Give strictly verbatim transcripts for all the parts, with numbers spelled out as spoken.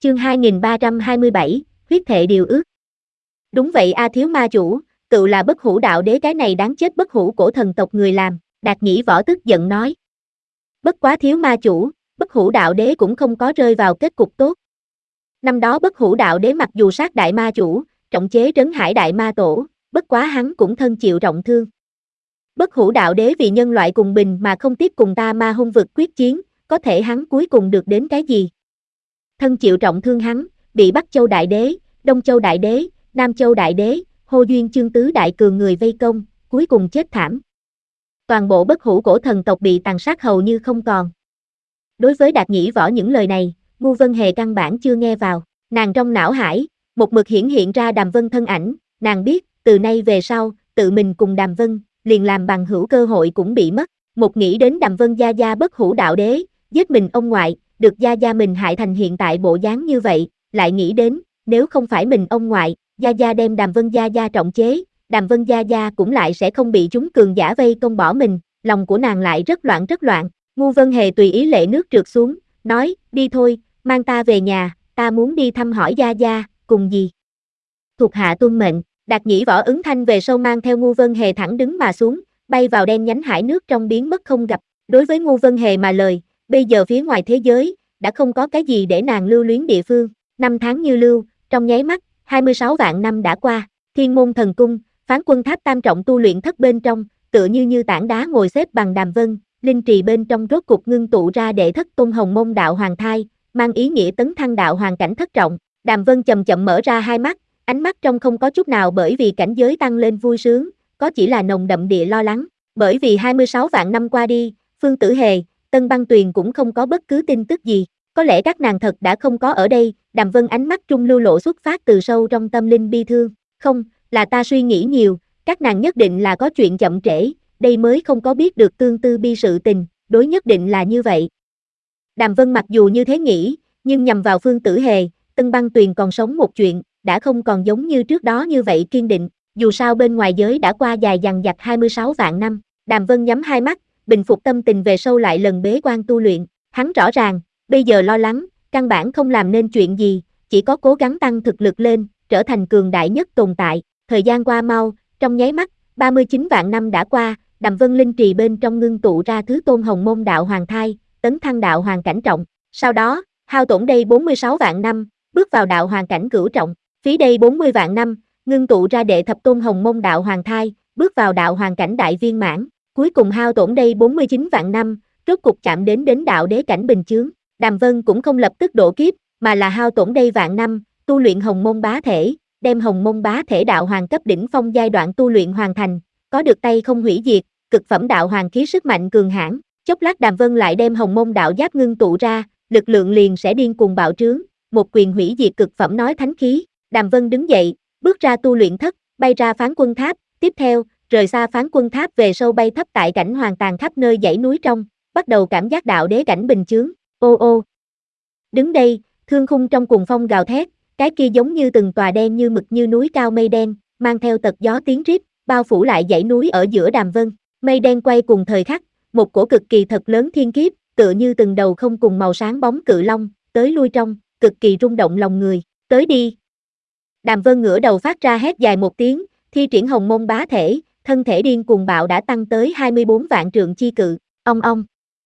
Chương hai nghìn ba trăm hai mươi bảy, huyết thệ điều ước. Đúng vậy a thiếu ma chủ, cựu là bất hủ đạo đế, cái này đáng chết, bất hủ cổ thần tộc người làm, Đạt Nhĩ Võ tức giận nói. Bất quá thiếu ma chủ, bất hủ đạo đế cũng không có rơi vào kết cục tốt. Năm đó bất hủ đạo đế mặc dù sát đại ma chủ, trọng chế trấn hải đại ma tổ, bất quá hắn cũng thân chịu trọng thương. Bất hủ đạo đế vì nhân loại cùng bình mà không tiếp cùng ta ma hung vực quyết chiến, có thể hắn cuối cùng được đến cái gì? Thân chịu trọng thương hắn, bị Bắc Châu Đại Đế, Đông Châu Đại Đế, Nam Châu Đại Đế, Hô Duyên Chương Tứ Đại Cường người vây công, cuối cùng chết thảm. Toàn bộ bất hủ cổ thần tộc bị tàn sát hầu như không còn. Đối với Đạt Nhĩ Võ những lời này, Ngu Vân Hề căn bản chưa nghe vào, nàng trong não hải, một mực hiển hiện ra Đàm Vân thân ảnh, nàng biết, từ nay về sau, tự mình cùng Đàm Vân, liền làm bằng hữu cơ hội cũng bị mất. Một nghĩ đến Đàm Vân gia gia bất hủ đạo đế, giết mình ông ngoại, được gia gia mình hại thành hiện tại bộ dáng như vậy, lại nghĩ đến, nếu không phải mình ông ngoại, gia gia đem Đàm Vân gia gia trọng chế, Đàm Vân gia gia cũng lại sẽ không bị chúng cường giả vây công bỏ mình, lòng của nàng lại rất loạn rất loạn. Ngu Vân Hề tùy ý lệ nước trượt xuống, nói, đi thôi, mang ta về nhà, ta muốn đi thăm hỏi gia gia, cùng gì? Thuộc hạ tuân mệnh. Đạt Nhĩ Võ ứng thanh về sau mang theo Ngu Vân Hề thẳng đứng mà xuống, bay vào đen nhánh hải nước trong biến mất không gặp. Đối với Ngu Vân Hề mà lời, bây giờ phía ngoài thế giới, đã không có cái gì để nàng lưu luyến địa phương. Năm tháng như lưu, trong nháy mắt, hai mươi sáu vạn năm đã qua, Thiên Môn Thần Cung, Phán Quân Tháp tam trọng tu luyện thất bên trong, tựa như như tảng đá ngồi xếp bằng Đàm Vân, linh trì bên trong rốt cục ngưng tụ ra đệ thất tôn hồng môn đạo hoàng thai, mang ý nghĩa tấn thăng đạo hoàng cảnh thất trọng. Đàm Vân chậm chậm mở ra hai mắt, ánh mắt trong không có chút nào bởi vì cảnh giới tăng lên vui sướng, có chỉ là nồng đậm địa lo lắng, bởi vì hai mươi sáu vạn năm qua đi, Phương Tử Hề, Tân Băng Tuyền cũng không có bất cứ tin tức gì, có lẽ các nàng thật đã không có ở đây. Đàm Vân ánh mắt trung lưu lộ xuất phát từ sâu trong tâm linh bi thương, không, là ta suy nghĩ nhiều, các nàng nhất định là có chuyện chậm trễ, đây mới không có biết được tương tư bi sự tình, đối nhất định là như vậy. Đàm Vân mặc dù như thế nghĩ, nhưng nhằm vào Phương Tử Hề, Tân Băng Tuyền còn sống một chuyện, đã không còn giống như trước đó như vậy kiên định, dù sao bên ngoài giới đã qua dài dằng dặc hai mươi sáu vạn năm. Đàm Vân nhắm hai mắt, bình phục tâm tình về sau lại lần bế quan tu luyện, hắn rõ ràng, bây giờ lo lắng, căn bản không làm nên chuyện gì, chỉ có cố gắng tăng thực lực lên, trở thành cường đại nhất tồn tại. Thời gian qua mau, trong nháy mắt, ba mươi chín vạn năm đã qua, Đàm Vân linh trì bên trong ngưng tụ ra thứ tôn hồng môn đạo hoàng thai, tấn thăng đạo hoàng cảnh trọng, sau đó, hao tổn đây bốn mươi sáu vạn năm, bước vào đạo hoàng cảnh cửu trọng, phí đây bốn mươi vạn năm, ngưng tụ ra đệ thập tôn hồng môn đạo hoàng thai, bước vào đạo hoàng cảnh đại viên mãn, cuối cùng hao tổn đây bốn mươi chín vạn năm, rốt cục chạm đến đến đạo đế cảnh bình chướng. Đàm Vân cũng không lập tức độ kiếp, mà là hao tổn đây vạn năm, tu luyện hồng môn bá thể, đem hồng môn bá thể đạo hoàng cấp đỉnh phong giai đoạn tu luyện hoàn thành, có được tay không hủy diệt, cực phẩm đạo hoàng khí sức mạnh cường hãn. Chốc lát Đàm Vân lại đem hồng môn đạo giáp ngưng tụ ra, lực lượng liền sẽ điên cuồng bạo trướng, một quyền hủy diệt cực phẩm nói thánh khí. Đàm Vân đứng dậy, bước ra tu luyện thất, bay ra Phán Quân Tháp, tiếp theo, rời xa Phán Quân Tháp về sâu bay thấp tại cảnh hoàn tàn khắp nơi dãy núi trong, bắt đầu cảm giác đạo đế cảnh bình chướng. Ô ô. Đứng đây, thương khung trong cuồng phong gào thét, cái kia giống như từng tòa đen như mực như núi cao mây đen, mang theo tật gió tiếng rít, bao phủ lại dãy núi ở giữa Đàm Vân. Mây đen quay cùng thời khắc, một cổ cực kỳ thật lớn thiên kiếp, tựa như từng đầu không cùng màu sáng bóng cự long, tới lui trong, cực kỳ rung động lòng người. Tới đi. Đàm Vân ngửa đầu phát ra hét dài một tiếng, thi triển hồng môn bá thể, thân thể điên cuồng bạo đã tăng tới hai mươi bốn vạn trượng chi cự, ong ong.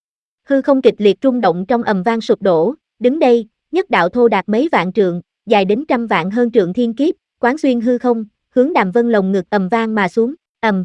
Hư không kịch liệt rung động trong ầm vang sụp đổ, đứng đây, nhất đạo thô đạt mấy vạn trượng, dài đến trăm vạn hơn trượng thiên kiếp, quán xuyên hư không, hướng Đàm Vân lồng ngực ầm vang mà xuống, ầm.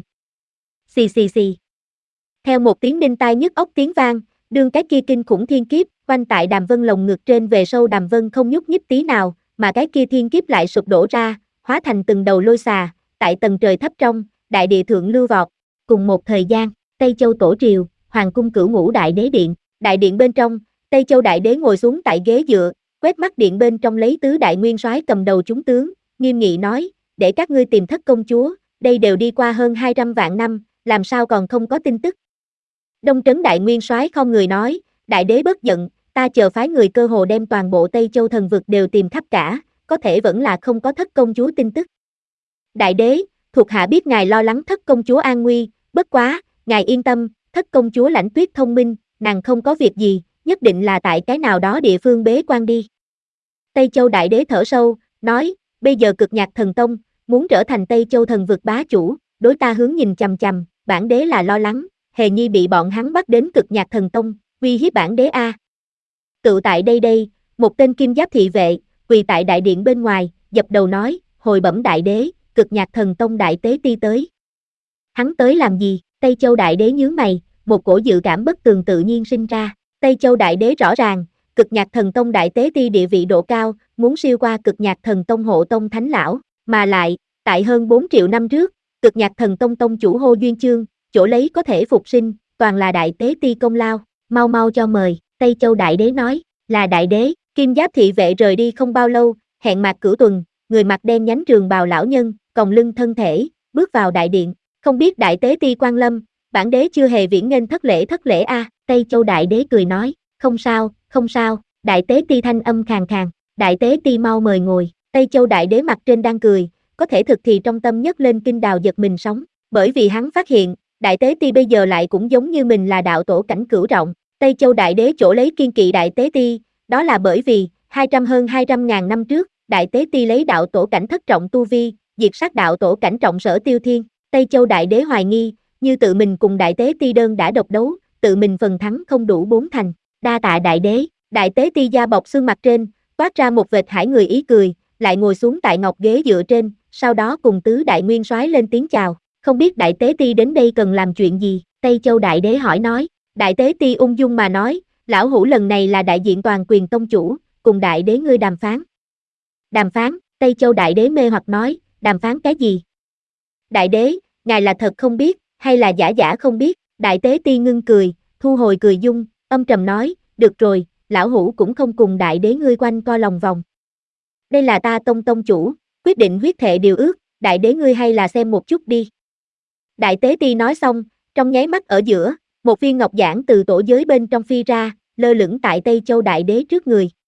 Xì xì xì. Theo một tiếng đinh tai nhức óc tiếng vang, đương cái kia kinh khủng thiên kiếp, quanh tại Đàm Vân lồng ngực trên về sâu Đàm Vân không nhúc nhích tí nào, mà cái kia thiên kiếp lại sụp đổ ra, hóa thành từng đầu lôi xà, tại tầng trời thấp trong, đại địa thượng lưu vọt. Cùng một thời gian, Tây Châu Tổ Triều, Hoàng cung Cửu Ngũ Đại Đế Điện, đại điện bên trong, Tây Châu Đại Đế ngồi xuống tại ghế dựa, quét mắt điện bên trong lấy tứ đại nguyên soái cầm đầu chúng tướng, nghiêm nghị nói, để các ngươi tìm thất công chúa, đây đều đi qua hơn hai trăm vạn năm, làm sao còn không có tin tức. Đông Trấn Đại Nguyên soái không người nói, Đại Đế bất giận, ta chờ phái người cơ hồ đem toàn bộ Tây Châu thần vực đều tìm khắp cả, có thể vẫn là không có thất công chúa tin tức. Đại Đế, thuộc hạ biết ngài lo lắng thất công chúa an nguy, bất quá, ngài yên tâm, thất công chúa Lãnh Tuyết thông minh, nàng không có việc gì, nhất định là tại cái nào đó địa phương bế quan đi. Tây Châu Đại Đế thở sâu, nói, bây giờ Cực Nhạc Thần Tông, muốn trở thành Tây Châu thần vực bá chủ, đối ta hướng nhìn chằm chằm, bản đế là lo lắng, hề nhi bị bọn hắn bắt đến Cực Nhạc Thần Tông, uy hiếp bản đế a. Tự tại đây đây, một tên kim giáp thị vệ, quỳ tại đại điện bên ngoài, dập đầu nói, hồi bẩm đại đế, Cực Nhạc Thần Tông đại tế ti tới. Hắn tới làm gì? Tây Châu Đại Đế nhướng mày, một cổ dự cảm bất tường tự nhiên sinh ra. Tây Châu Đại Đế rõ ràng, Cực Nhạc Thần Tông đại tế ti địa vị độ cao, muốn siêu qua Cực Nhạc Thần Tông hộ tông thánh lão, mà lại, tại hơn bốn triệu năm trước, Cực Nhạc Thần Tông tông chủ Hô Duyên Chương, chỗ lấy có thể phục sinh, toàn là đại tế ti công lao, mau mau cho mời. Tây Châu Đại Đế nói, là đại đế. Kim giáp thị vệ rời đi không bao lâu, hẹn Mạc Cửu Tuần, người mặc đen nhánh trường bào lão nhân, còng lưng thân thể, bước vào đại điện. Không biết đại tế ti quan lâm, bản đế chưa hề viễn nghênh thất lễ thất lễ a. Tây Châu Đại Đế cười nói, không sao, không sao. Đại tế ti thanh âm khàn khàn, đại tế ti mau mời ngồi. Tây Châu Đại Đế mặt trên đang cười, có thể thực thì trong tâm nhất lên kinh đào giật mình sống, bởi vì hắn phát hiện, đại tế ti bây giờ lại cũng giống như mình là đạo tổ cảnh cửu trọng. Tây Châu Đại Đế chỗ lấy kiên kỵ đại tế ti, đó là bởi vì, hai trăm hơn hai trăm ngàn năm trước, đại tế ti lấy đạo tổ cảnh thất trọng tu vi, diệt sát đạo tổ cảnh trọng sở tiêu thiên. Tây Châu Đại Đế hoài nghi, như tự mình cùng đại tế ti đơn đã độc đấu, tự mình phần thắng không đủ bốn thành. Đa tạ đại đế. Đại tế ti da bọc xương mặt trên, toát ra một vệt hải người ý cười, lại ngồi xuống tại ngọc ghế dựa trên, sau đó cùng tứ đại nguyên soái lên tiếng chào. Không biết đại tế ti đến đây cần làm chuyện gì? Tây Châu Đại Đế hỏi nói. Đại tế ti ung dung mà nói, lão hủ lần này là đại diện toàn quyền tông chủ, cùng đại đế ngươi đàm phán. Đàm phán? Tây Châu Đại Đế mê hoặc nói, đàm phán cái gì? Đại đế, ngài là thật không biết, hay là giả giả không biết? Đại tế ti ngưng cười, thu hồi cười dung, âm trầm nói, được rồi, lão hủ cũng không cùng đại đế ngươi quanh co lòng vòng. Đây là ta tông tông chủ, quyết định huyết thệ điều ước, đại đế ngươi hay là xem một chút đi. Đại tế ti nói xong, trong nháy mắt ở giữa, một viên ngọc giản từ tổ giới bên trong phi ra, lơ lửng tại Tây Châu Đại Đế trước người.